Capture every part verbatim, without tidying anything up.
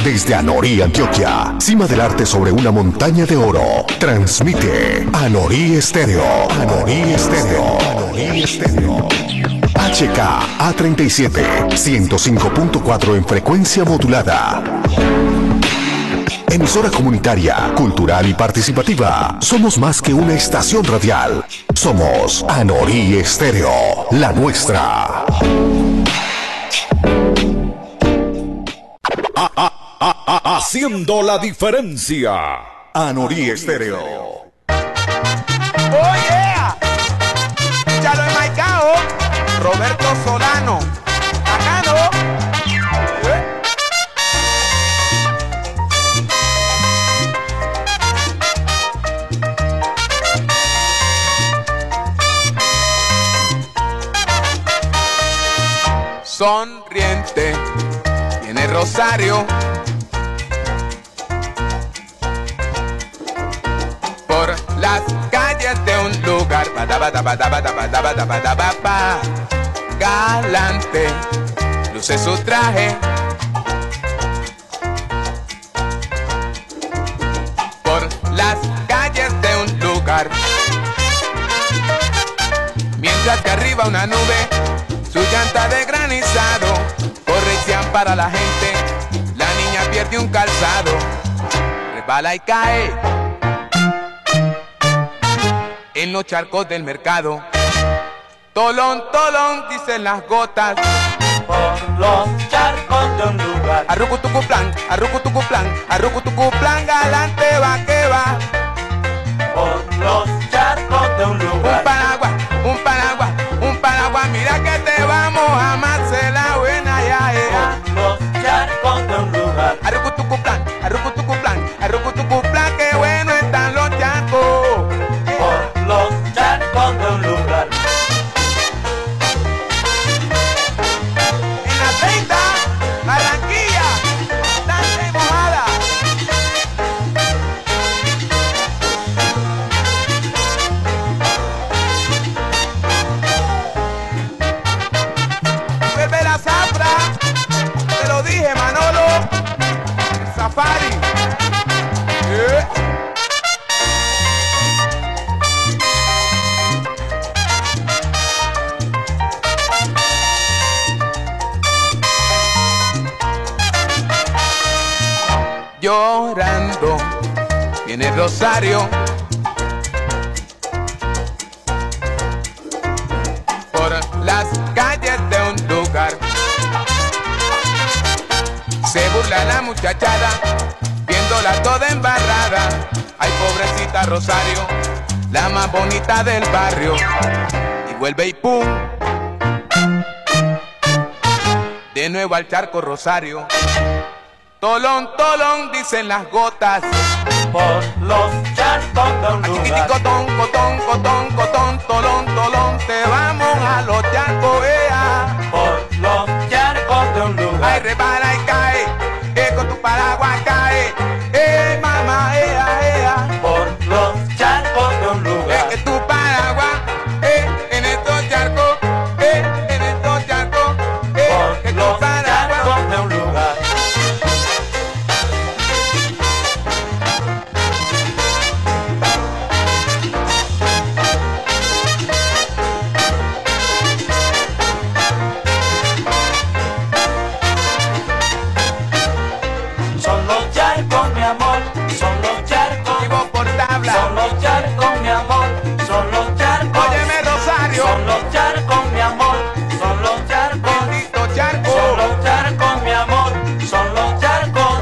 Desde Anorí, Antioquia, cima del arte sobre una montaña de oro, transmite Anorí Estéreo. Anorí Estéreo. Anorí Estéreo. H K A treinta y siete, ciento cinco punto cuatro en frecuencia modulada. Emisora comunitaria, cultural y participativa. Somos más que una estación radial. Somos Anorí Estéreo, la nuestra. Ah, ah, ah, ah, haciendo la diferencia. Anorí Estéreo. ¡Oh, yeah! Ya lo he marcado. Roberto Solano. Bacano. ¿Eh? Sonriente. Viene Rosario. Por las calles de un lugar. Galante. Luce su traje. Por las calles de un lugar. Mientras que arriba una nube. Su llanta de granizado. Corre y se ampara la gente. La niña pierde un calzado. Resbala y cae en los charcos del mercado. Tolón, tolón, dicen las gotas. Por los charcos de un lugar. Arrucutucuplan, arrucutucuplan, arrucutucuplan, galante va que va. Por los charcos de un lugar. Un paraguas, un paraguas, un paraguas, mira que te vamos a amarse la buena ya, ya. Por los charcos de un lugar. Arrucutucuplan, arrucutucuplan, arrucutucuplan, qué bueno están los charcos. Por los charcos de un lugar. En la treinta, Barranquilla, bastante y mojada. Vuelve la zafra, te lo dije, Manolo. El Safari. Yeah. Llorando viene Rosario. Por las calles de un lugar. Se burla la muchachada, viéndola toda embarrada. Ay, pobrecita Rosario, la más bonita del barrio. Y vuelve y pum, de nuevo al charco Rosario. Tolón, tolón, dicen las gotas. Por los charcos de un lugar. Cotón, cotón, cotón, cotón, tolón, tolón, te vamos a los charcos, ea. Por los charcos de un lugar. Ay, repara y cae, que con tu paraguas cae. Eh, mamá, ea, ea. Por los charcos de un lugar. Es que tu paraguas, eh, en estos charcos, eh, en estos charcos, eh, Por que tu los paraguas. charcos de un lugar. Son los charcos, mi amor. Son los charcos. Vivo por tabla. Son los charcos, mi amor. Son los charcos. Óyeme, Rosario. Son los charcos, mi amor. Son los charcos. Bendito charco. Son los charcos, mi amor. Son los charcos.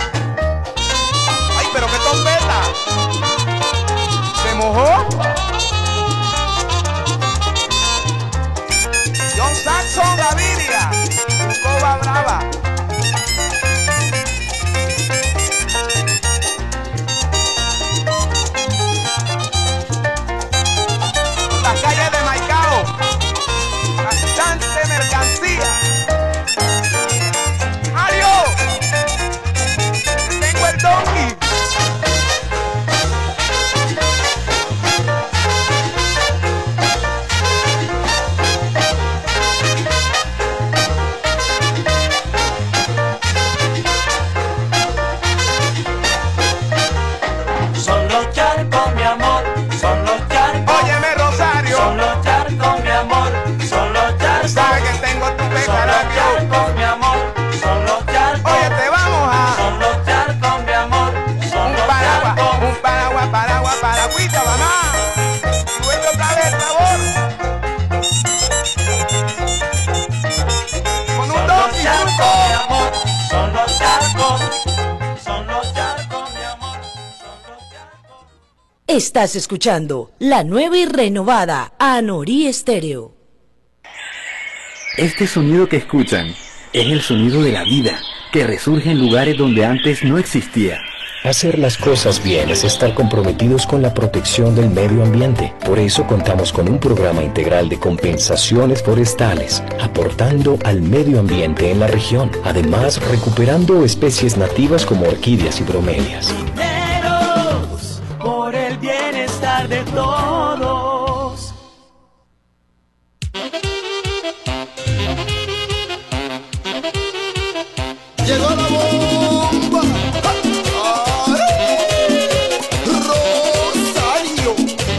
Ay, pero qué trompeta. ¿Se mojó? John Saxon Gaviria. Coba brava. Las calles de Maicao. Bastante mercancía. Mario. Tengo el donkey. Estás escuchando la nueva y renovada Anorí Estéreo. Este sonido que escuchan es el sonido de la vida, que resurge en lugares donde antes no existía. Hacer las cosas bien es estar comprometidos con la protección del medio ambiente. Por eso contamos con un programa integral de compensaciones forestales, aportando al medio ambiente en la región. Además, recuperando especies nativas como orquídeas y bromelias. Mineros, por el bienestar de todos. Llegó la bomba. Rosario.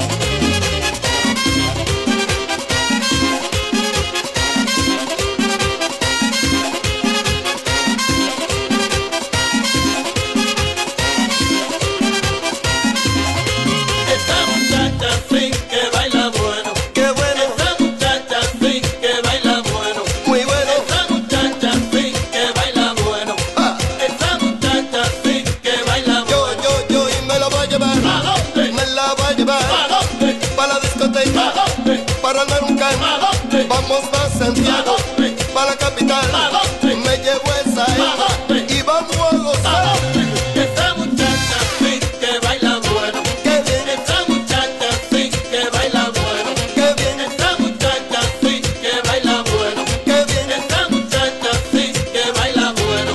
Esta muchacha sí que baila bueno. Qué bueno. Esta muchacha sí que baila bueno. Muy bueno. Esta muchacha sí que baila bueno. Ah. Esta muchacha sí que baila Yo, bueno. yo, yo y me la voy a llevar. ¿A dónde? Me la voy a llevar. ¿A dónde? Para la discoteca. ¿A dónde? Para el Meruncán. ¿A dónde? Vamos a Santiago. ¿A dónde? Para la capital. ¿A dónde? Me llevo esa ¿A hija dónde? y vamos a ¿A gozar. dónde? Esta muchacha sí que baila bueno. Qué bien, Esta muchacha sí que baila bueno. qué bien, Esta muchacha sí que baila bueno. qué bien. Esta muchacha sí que baila bueno.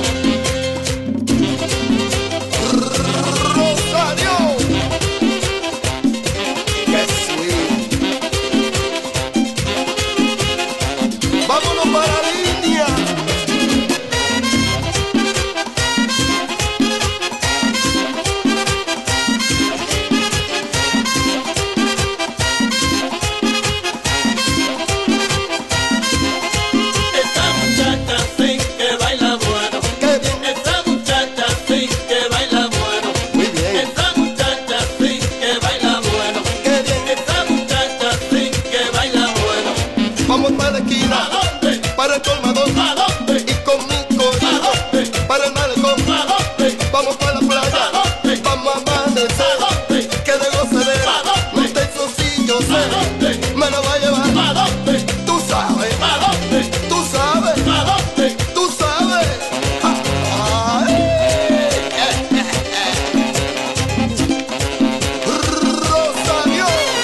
Rosario. Qué sweet. Vámonos para la India. Esta muchacha sí que baila bueno. Qué bien, Esta muchacha sí que baila bueno. muy bien. Esta muchacha sí que baila bueno. Qué bien. Esta muchacha sí que baila bueno. Vamos para la esquina, ¿A dónde? para el colmadón ¿A dónde? y con mi corillo dónde? para el malecón. ¿A dónde? Vamos para la ¿A playa, dónde? vamos a amanecer. ¿A dónde? Que de gozadera, ¿A dónde? de eso sí yo ¿A sé. dónde? Me la voy a llevar, ¿A dónde? tú sabes, ¿A dónde? tú sabes, ¿A dónde? tú sabes. Ah, ay. Rosario.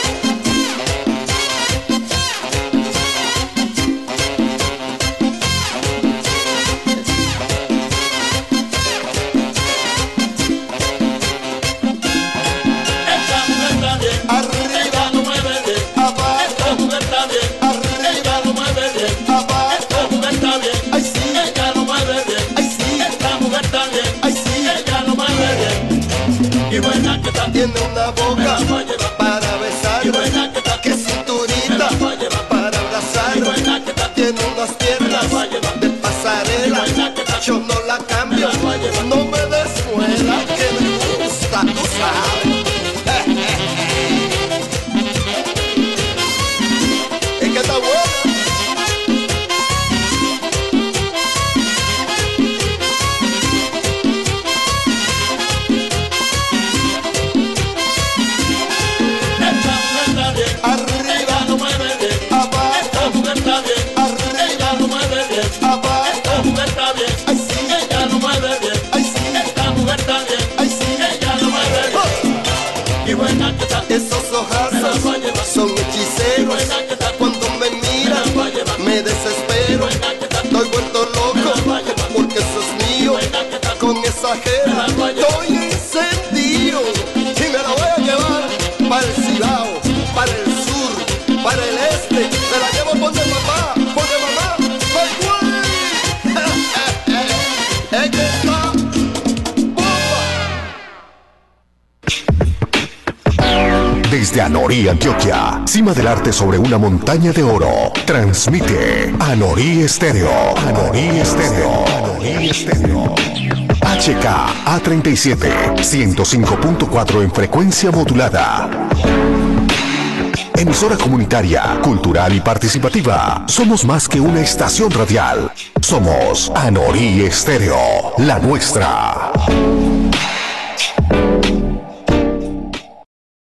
Esta mujer está bien. Arriba, Ella lo mueve bien. abajo, Esta mujer está bien. arriba, Ella lo mueve bien. abajo. Esta mujer está bien. Ay, sí, Ella lo mueve bien. ay, sí, Esta mujer está bien. ay, sí. Ella lo mueve bien. Y buena que está. Tiene una boca Me la voy a llevar. para Y besar. buena que está. Que Me cinturita la voy a llevar. para abrazar. Y buena que está. Tiene unas piernas Me la voy a llevar. de pasarela. Y buena que está. Yo no la cambio. Me la voy a llevar. No me desmuela que me gusta, tú sabes. Es que está buena. Esta mujer está bien. Arriba, Ella lo mueve bien. abajo, Esta mujer está bien. arriba, Ella lo mueve bien. abajo. Esta mujer está bien. Ay, sí, Ella lo mueve bien. ay, sí, Esta mujer está bien. ay, sí. Ella lo mueve bien. Y buena que está. Esos ojazos son hechiceros. Cuando me miran, me desespero. Estoy vuelto loco porque eso es mío. Con esa jeva estoy encendido. Y me la voy a llevar para el Cibao, para el sur, para el este. Me la llevo por de papá, por de mamá. ¡Ay, güey! Es que está bomba. Desde Anorí, Antioquia, cima del arte sobre una montaña de oro, transmite Anorí Estéreo. Anorí Estéreo. Anorí Estéreo. H K A treinta y siete, ciento cinco punto cuatro en frecuencia modulada. Emisora comunitaria, cultural y participativa. Somos más que una estación radial. Somos Anorí Estéreo, la nuestra.